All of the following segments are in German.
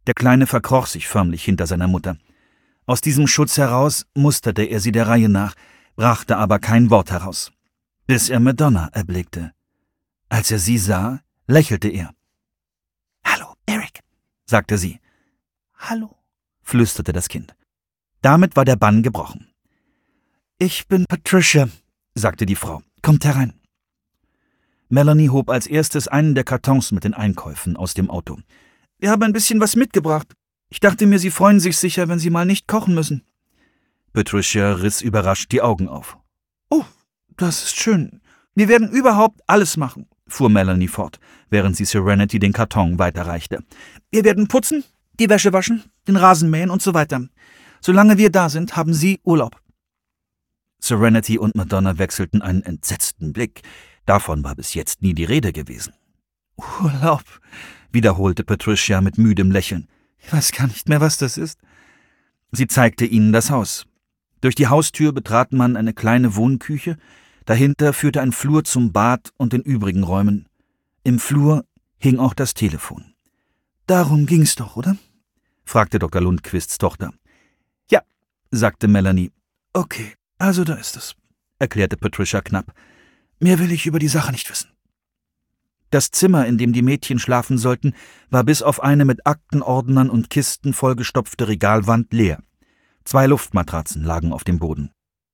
Der Kleine verkroch sich förmlich hinter seiner Mutter. Aus diesem Schutz heraus musterte er sie der Reihe nach, brachte aber kein Wort heraus, bis er Madonna erblickte. Als er sie sah, lächelte er. »Hallo, Eric«, sagte sie. »Hallo«, flüsterte das Kind. Damit war der Bann gebrochen. »Ich bin Patricia«, sagte die Frau. »Kommt herein.« Melanie hob als erstes einen der Kartons mit den Einkäufen aus dem Auto. »Wir haben ein bisschen was mitgebracht. Ich dachte mir, Sie freuen sich sicher, wenn Sie mal nicht kochen müssen.« Patricia riss überrascht die Augen auf. »Oh, das ist schön. Wir werden überhaupt alles machen«, fuhr Melanie fort, während sie Serenity den Karton weiterreichte. »Wir werden putzen, die Wäsche waschen, den Rasen mähen und so weiter. Solange wir da sind, haben Sie Urlaub.« Serenity und Madonna wechselten einen entsetzten Blick. Davon war bis jetzt nie die Rede gewesen. »Urlaub«, wiederholte Patricia mit müdem Lächeln. »Ich weiß gar nicht mehr, was das ist.« Sie zeigte ihnen das Haus. Durch die Haustür betrat man eine kleine Wohnküche, dahinter führte ein Flur zum Bad und den übrigen Räumen. Im Flur hing auch das Telefon. »Darum ging's doch, oder?« fragte Dr. Lundquists Tochter. »Ja«, sagte Melanie. »Okay, also da ist es«, erklärte Patricia knapp. »Mehr will ich über die Sache nicht wissen.« Das Zimmer, in dem die Mädchen schlafen sollten, war bis auf eine mit Aktenordnern und Kisten vollgestopfte Regalwand leer. 2 Luftmatratzen lagen auf dem Boden.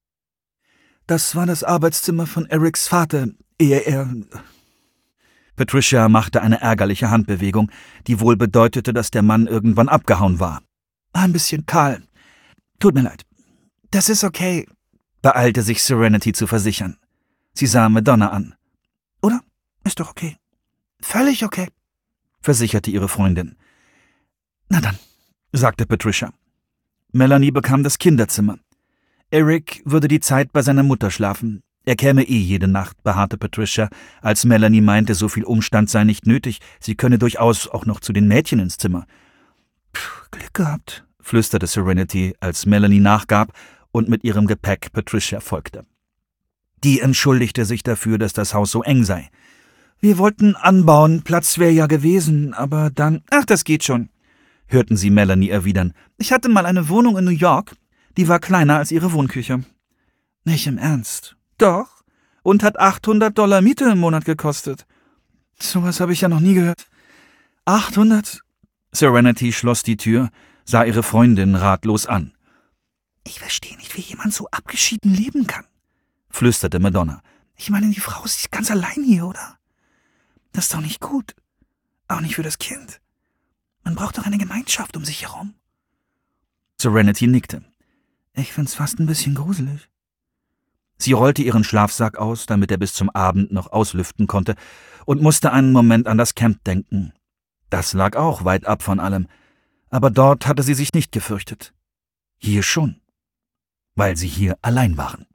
»Das war das Arbeitszimmer von Erics Vater, ehe er...« Patricia machte eine ärgerliche Handbewegung, die wohl bedeutete, dass der Mann irgendwann abgehauen war. »Ein bisschen kahl. Tut mir leid.« »Das ist okay«, beeilte sich Serenity zu versichern. Sie sah Madonna an. »Oder? Ist doch okay.« »Völlig okay«, versicherte ihre Freundin. »Na dann«, sagte Patricia. Melanie bekam das Kinderzimmer. Eric würde die Zeit bei seiner Mutter schlafen. Er käme jede Nacht, beharrte Patricia, als Melanie meinte, so viel Umstand sei nicht nötig, sie könne durchaus auch noch zu den Mädchen ins Zimmer. »Glück gehabt«, flüsterte Serenity, als Melanie nachgab und mit ihrem Gepäck Patricia folgte. Die entschuldigte sich dafür, dass das Haus so eng sei. »Wir wollten anbauen, Platz wäre ja gewesen, aber dann...« »Ach, das geht schon«, hörten sie Melanie erwidern. »Ich hatte mal eine Wohnung in New York, die war kleiner als ihre Wohnküche.« »Nicht im Ernst?« »Doch, und hat $800 Miete im Monat gekostet.« »Sowas habe ich ja noch nie gehört.« »800?« Serenity schloss die Tür, sah ihre Freundin ratlos an. »Ich verstehe nicht, wie jemand so abgeschieden leben kann«, flüsterte Madonna. »Ich meine, die Frau ist ganz allein hier, oder? Das ist doch nicht gut. Auch nicht für das Kind. Man braucht doch eine Gemeinschaft um sich herum.« Serenity nickte. »Ich find's fast ein bisschen gruselig.« Sie rollte ihren Schlafsack aus, damit er bis zum Abend noch auslüften konnte, und musste einen Moment an das Camp denken. Das lag auch weit ab von allem, aber dort hatte sie sich nicht gefürchtet. Hier schon, weil sie hier allein waren.